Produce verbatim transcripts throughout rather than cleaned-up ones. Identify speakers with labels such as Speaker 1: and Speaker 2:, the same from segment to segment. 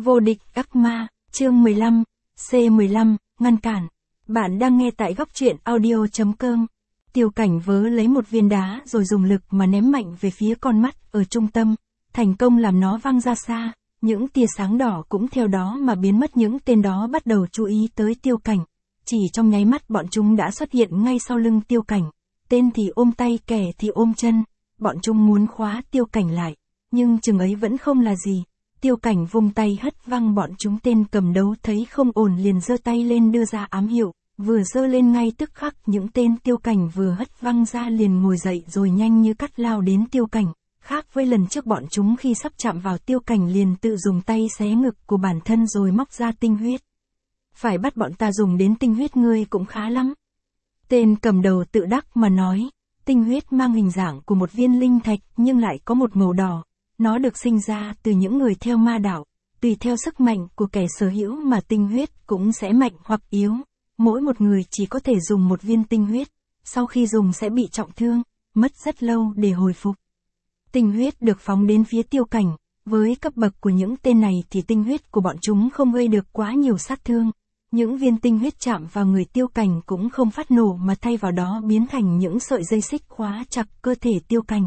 Speaker 1: Vô địch ác ma, chương mười lăm, C mười lăm, ngăn cản. Bạn đang nghe tại góc truyện audio.com. Tiêu Cảnh vớ lấy một viên đá rồi dùng lực mà ném mạnh về phía con mắt ở trung tâm, thành công làm nó văng ra xa, những tia sáng đỏ cũng theo đó mà biến mất. Những tên đó bắt đầu chú ý tới Tiêu Cảnh. Chỉ trong nháy mắt bọn chúng đã xuất hiện ngay sau lưng Tiêu Cảnh. Tên thì ôm tay, kẻ thì ôm chân, bọn chúng muốn khóa Tiêu Cảnh lại, nhưng chừng ấy vẫn không là gì. Tiêu Cảnh vung tay hất văng bọn chúng. Tên cầm đấu thấy không ổn liền giơ tay lên đưa ra ám hiệu, vừa giơ lên ngay tức khắc những tên Tiêu Cảnh vừa hất văng ra liền ngồi dậy rồi nhanh như cắt lao đến Tiêu Cảnh. Khác với lần trước, bọn chúng khi sắp chạm vào Tiêu Cảnh liền tự dùng tay xé ngực của bản thân rồi móc ra tinh huyết. Phải bắt bọn ta dùng đến tinh huyết ngươi cũng khá lắm. Tên cầm đầu tự đắc mà nói, tinh huyết mang hình dạng của một viên linh thạch nhưng lại có một màu đỏ. Nó được sinh ra từ những người theo ma đạo, tùy theo sức mạnh của kẻ sở hữu mà tinh huyết cũng sẽ mạnh hoặc yếu. Mỗi một người chỉ có thể dùng một viên tinh huyết, sau khi dùng sẽ bị trọng thương, mất rất lâu để hồi phục. Tinh huyết được phóng đến phía Tiêu Cảnh, với cấp bậc của những tên này thì tinh huyết của bọn chúng không gây được quá nhiều sát thương. Những viên tinh huyết chạm vào người Tiêu Cảnh cũng không phát nổ mà thay vào đó biến thành những sợi dây xích khóa chặt cơ thể Tiêu Cảnh.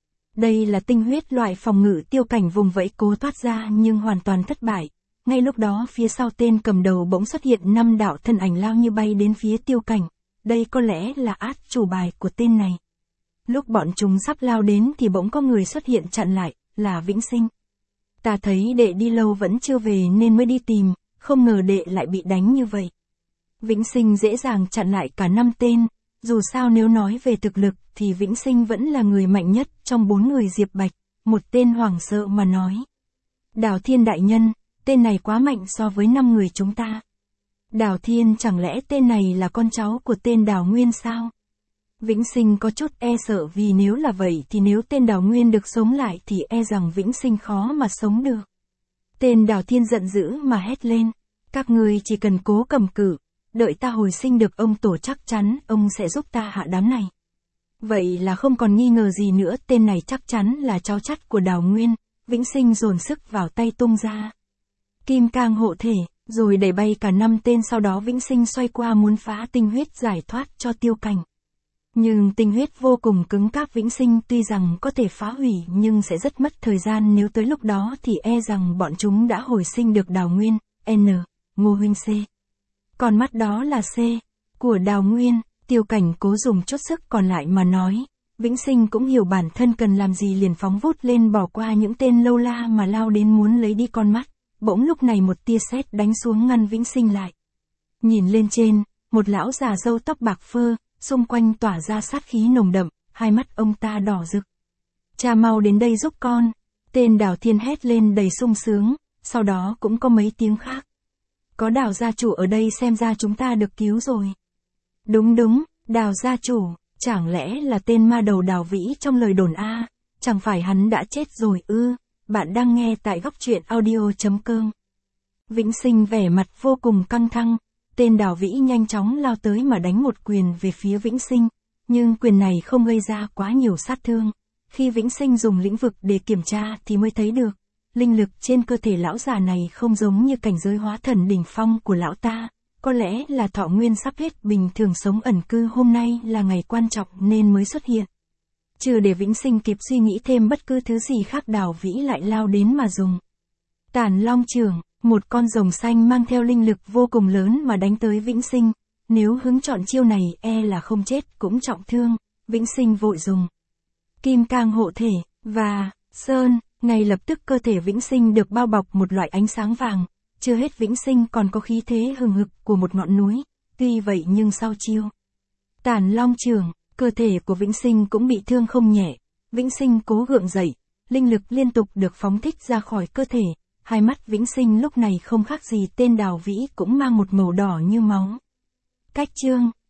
Speaker 1: Đây là tinh huyết loại phòng ngự. Tiêu Cảnh vùng vẫy cố thoát ra nhưng hoàn toàn thất bại. Ngay lúc đó phía sau tên cầm đầu bỗng xuất hiện năm đạo thân ảnh lao như bay đến phía Tiêu Cảnh. Đây có lẽ là át chủ bài của tên này. Lúc bọn chúng sắp lao đến thì bỗng có người xuất hiện chặn lại, là Vĩnh Sinh. Ta thấy đệ đi lâu vẫn chưa về nên mới đi tìm, không ngờ đệ lại bị đánh như vậy. Vĩnh Sinh dễ dàng chặn lại cả năm tên. Dù sao nếu nói về thực lực thì Vĩnh Sinh vẫn là người mạnh nhất trong bốn người Diệp Bạch. Một tên hoảng sợ mà nói. Đào Thiên đại nhân, tên này quá mạnh so với năm người chúng ta. Đào Thiên, chẳng lẽ tên này là con cháu của tên Đào Nguyên sao? Vĩnh Sinh có chút e sợ, vì nếu là vậy thì nếu tên Đào Nguyên được sống lại thì e rằng Vĩnh Sinh khó mà sống được. Tên Đào Thiên giận dữ mà hét lên. Các ngươi chỉ cần cố cầm cự. Đợi ta hồi sinh được ông tổ chắc chắn ông sẽ giúp ta hạ đám này. Vậy là không còn nghi ngờ gì nữa, tên này chắc chắn là cháu chắt của Đào Nguyên. Vĩnh Sinh dồn sức vào tay tung ra Kim Cang hộ thể, rồi đẩy bay cả năm tên. Sau đó Vĩnh Sinh xoay qua muốn phá tinh huyết giải thoát cho Tiêu Cảnh. Nhưng tinh huyết vô cùng cứng cáp. Vĩnh Sinh tuy rằng có thể phá hủy nhưng sẽ rất mất thời gian, nếu tới lúc đó thì e rằng bọn chúng đã hồi sinh được Đào Nguyên. N. Ngô huynh C. Con mắt đó là C. của Đào Nguyên. Tiêu Cảnh cố dùng chút sức còn lại mà nói. Vĩnh Sinh cũng hiểu bản thân cần làm gì liền phóng vút lên bỏ qua những tên lâu la mà lao đến muốn lấy đi con mắt. Bỗng lúc này một tia sét đánh xuống ngăn Vĩnh Sinh lại. Nhìn lên trên, một lão già râu tóc bạc phơ, xung quanh tỏa ra sát khí nồng đậm, hai mắt ông ta đỏ rực. Cha mau đến đây giúp con. Tên Đào Thiên hét lên đầy sung sướng, sau đó cũng có mấy tiếng khác. Có Đào gia chủ ở đây xem ra chúng ta được cứu rồi. Đúng đúng, Đào gia chủ, chẳng lẽ là tên ma đầu Đào Vĩ trong lời đồn a? Chẳng phải hắn đã chết rồi ư? Bạn đang nghe tại góc truyện audio.com. Vĩnh Sinh vẻ mặt vô cùng căng thẳng. Tên Đào Vĩ nhanh chóng lao tới mà đánh một quyền về phía Vĩnh Sinh. Nhưng quyền này không gây ra quá nhiều sát thương. Khi Vĩnh Sinh dùng lĩnh vực để kiểm tra thì mới thấy được. Linh lực trên cơ thể lão già này không giống như cảnh giới hóa thần đỉnh phong của lão ta. Có lẽ là thọ nguyên sắp hết, bình thường sống ẩn cư, hôm nay là ngày quan trọng nên mới xuất hiện. Chưa để Vĩnh Sinh kịp suy nghĩ thêm bất cứ thứ gì khác, Đào Vĩ lại lao đến mà dùng Tản Long Chưởng, một con rồng xanh mang theo linh lực vô cùng lớn mà đánh tới Vĩnh Sinh. Nếu hứng chọn chiêu này e là không chết cũng trọng thương. Vĩnh Sinh vội dùng Kim Cang hộ thể và Sơn. Ngay lập tức cơ thể Vĩnh Sinh được bao bọc một loại ánh sáng vàng. Chưa hết, Vĩnh Sinh còn có khí thế hừng hực của một ngọn núi. Tuy vậy nhưng sau chiêu Tản Long Chưởng, cơ thể của Vĩnh Sinh cũng bị thương không nhẹ. Vĩnh Sinh cố gượng dậy, linh lực liên tục được phóng thích ra khỏi cơ thể. Hai mắt Vĩnh Sinh lúc này không khác gì tên Đào Vĩ, cũng mang một màu đỏ như máu. Cách chương